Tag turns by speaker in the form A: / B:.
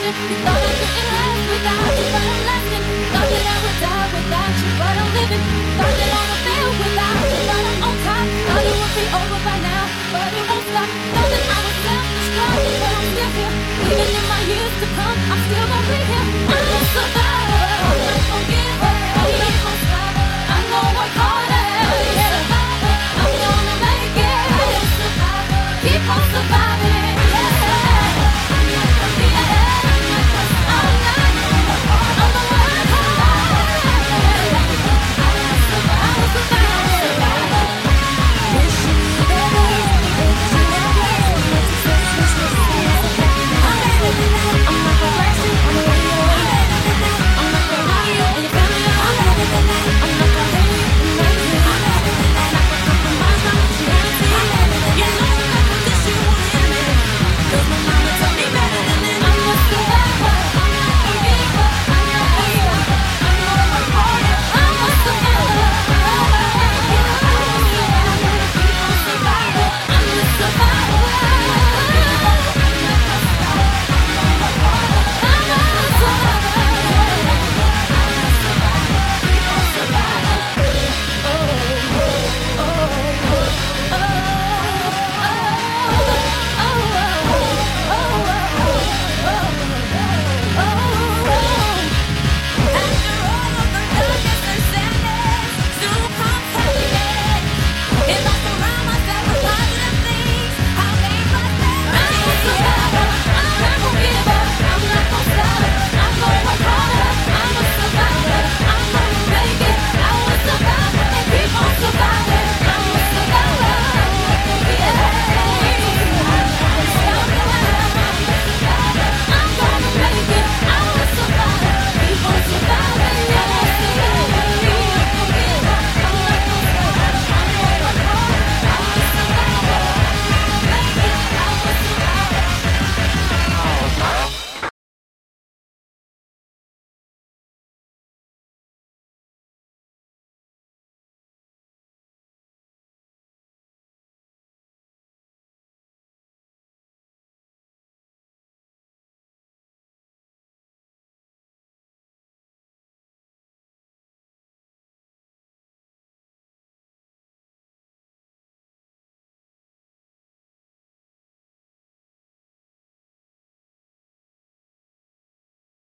A: You thought I couldn't last without you, but I'm lasting. Thought that I would die without you, but I'm living. Thought that I would fail without you, but I'm on top. Thought it would be over by now, but it won't stop. Thought that I would self-destruct, but I'm still here. Even in my years to come, I'm still gonna be